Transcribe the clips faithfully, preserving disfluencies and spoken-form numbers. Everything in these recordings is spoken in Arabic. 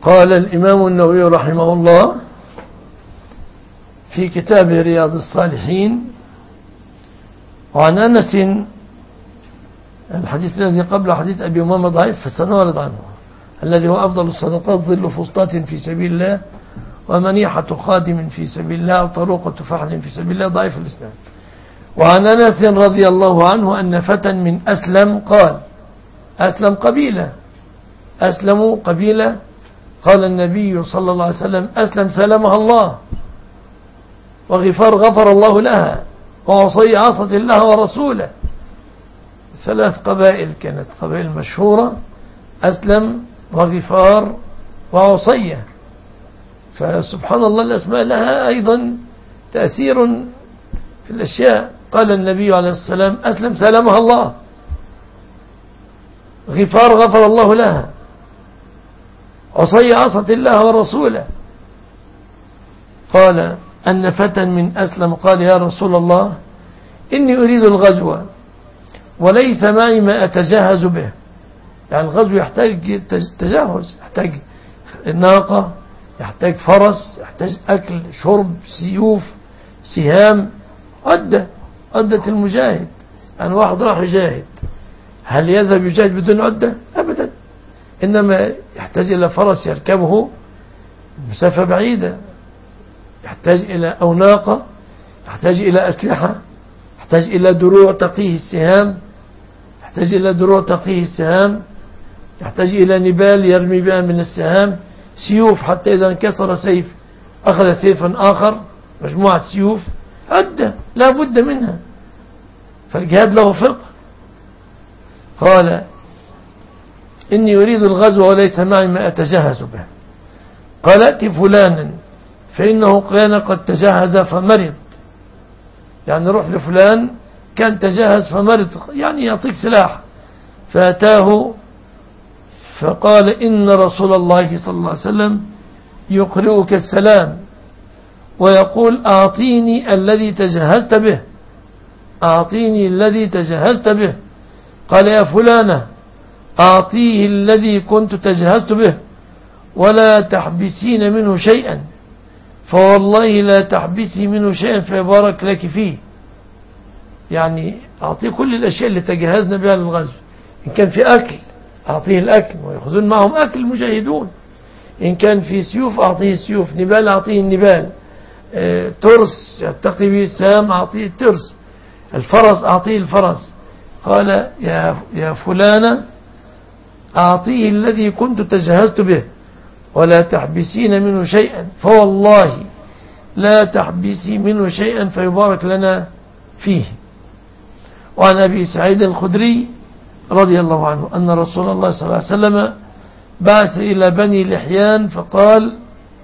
قال الإمام النووي رحمه الله في كتاب رياض الصالحين: وعن أنس، الحديث الذي قبل حديث أبي أمامة ضعيف فسنعرض عنه، الذي هو أفضل الصدقات ظل فسطاط في سبيل الله، ومنيحة خادم في سبيل الله، وطروقة فحل في سبيل الله، ضعيف الإسلام. وعن أنس رضي الله عنه أن فتى من أسلم قال: أسلم قبيلة، أسلموا قبيلة، قال النبي صلى الله عليه وسلم: أسلم سلمها الله، وغفار غفر الله لها، وعصي عصت الله ورسوله. ثلاث قبائل كانت قبائل مشهورة: أسلم وغفار وعصية. فسبحان الله الأسماء لها أيضا تأثير في الأشياء. قال النبي عليه السلام: أسلم سلمها الله، غفار غفر الله لها، عصي عصت الله ورسوله. قال أن فتى من أسلم قال: يا رسول الله، إني أريد الغزو وليس معي ما أتجهز به. يعني الغزو يحتاج تجهز، يحتاج ناقة، يحتاج فرس، يحتاج أكل شرب سيوف سهام، عدة عدة المجاهد. يعني واحد راح يجاهد، هل يذهب يجاهد بدون عدة؟ أبدا، إنما يحتاج إلى فرس يركبه مسافة بعيدة، يحتاج إلى أو ناقة، يحتاج إلى أسلحة، يحتاج إلى دروع تقيه السهام، يحتاج إلى دروع تقيه السهام، يحتاج إلى نبال يرمي بها من السهام، سيوف حتى إذا انكسر سيف أخذ سيفا آخر، مجموعة سيوف، عدة لا بد منها. فالجهاد له فقه. قال: إني أريد الغزو وليس معي ما أتجهز به. قال: ائت فلانا فإنه كان قد تجهز فمرض. يعني روح لفلان كان تجهز فمرض، يعني يعطيك سلاح. فأتاه فقال: إن رسول الله صلى الله عليه وسلم يقرئك السلام ويقول: أعطيني الذي تجهزت به، أعطيني الذي تجهزت به. قال: يا فلانة، أعطيه الذي كنت تجهزت به ولا تحبسين منه شيئا، فوالله لا تحبسي منه شيئا فيبارك لك فيه. يعني أعطيه كل الأشياء اللي تجهزنا بها للغزو. إن كان في أكل أعطيه الأكل، ويأخذون معهم أكل المجاهدون. إن كان في سيوف أعطيه السيوف، نبال أعطيه النبال، اه ترس يتقي به السهام أعطيه الترس، الفرس أعطيه الفرس. قال: يا يا فلانة، أعطيه الذي كنت تجهزت به ولا تحبسين منه شيئا، فوالله لا تحبسي منه شيئا فيبارك لنا فيه. وعن أبي سعيد الخدري رضي الله عنه أن رسول الله صلى الله عليه وسلم بعث إلى بني لحيان فقال: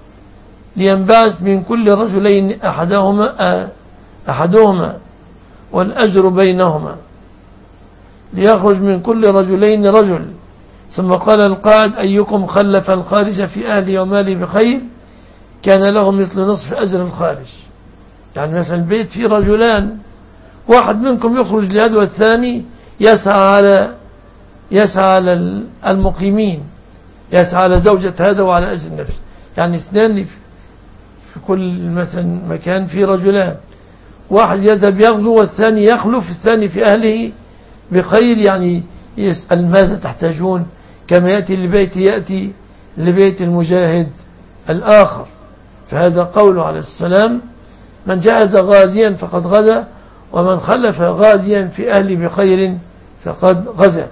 لينبعث من كل رجلين أحدهما أحدهما والأجر بينهما، ليخرج من كل رجلين رجل. ثم قال القاعد: أيكم خلف الخارج في أهله وماله بخير كان له مثل نصف أجر الخارج. يعني مثلا البيت فيه رجلان، واحد منكم يخرج لهذا والثاني يسعى على يسعى على المقيمين، يسعى على زوجة هذا وعلى أجر النفس. يعني اثنان في كل مثلا مكان فيه رجلان، واحد يذهب يغزو والثاني يخلف الثاني في أهله بخير، يعني يسأل ماذا تحتاجون، كما يأتي لبيت يأتي لبيت المجاهد الآخر. فهذا قوله عليه السلام: من جهز غازيا فقد غزا، ومن خلف غازيا في أهله بخير فقد غزا.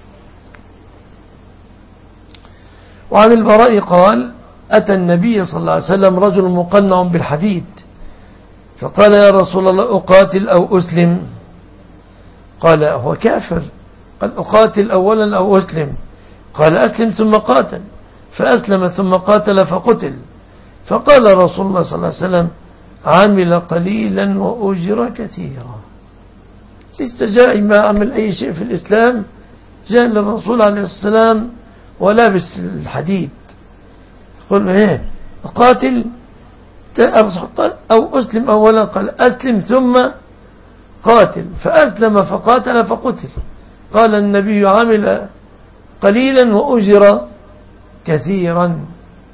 وعن البراء قال: أتى النبي صلى الله عليه وسلم رجل مقنع بالحديد فقال: يا رسول الله، أقاتل أو أسلم؟ قال: هو كافر. قال: أقاتل أولا أو أسلم؟ قال: أسلم ثم قاتل. فأسلم ثم قاتل فقتل. فقال رسول الله صلى الله عليه وسلم: عمل قليلا وأجر كثيرا. لسه جاء ما عمل أي شيء في الإسلام، جاء للرسول عليه السلام ولابس الحديد. قل: ايه قاتل أو أسلم أولا؟ قال: أسلم ثم قاتل. فأسلم فقاتل فقتل. قال النبي: عمل قليلا وأجر كثيرا.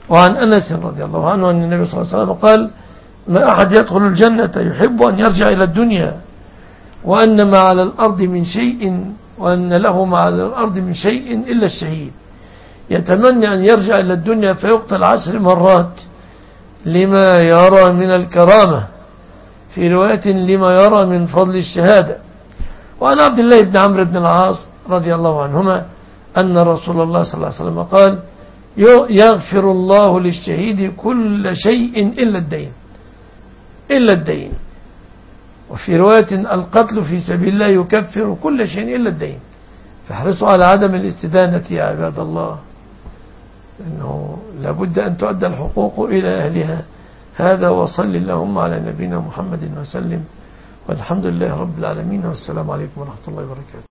وعن أنس رضي الله عنه أن النبي صلى الله عليه وسلم قال ما أحد يدخل الجنة يحب أن يرجع إلى الدنيا وأن ما على الأرض من شيء وأن له ما على الأرض من شيء إلا الشهيد يتمنى أن يرجع إلى الدنيا فيقتل عشر مرات لما يرى من الكرامة في رواية لما يرى من فضل الشهادة. وعن عبد الله بن عمرو بن العاص رضي الله عنهما أن رسول الله صلى الله عليه وسلم قال يغفر الله للشهيد كل شيء إلا الدين إلا الدين. وفي رواية القتل في سبيل الله يكفر كل شيء إلا الدين. فاحرصوا على عدم الاستدانة يا عباد الله، إنه لابد أن تؤدى الحقوق إلى أهلها. هذا وصل اللهم على نبينا محمد وسلم، والحمد لله رب العالمين، والسلام عليكم ورحمة الله وبركاته.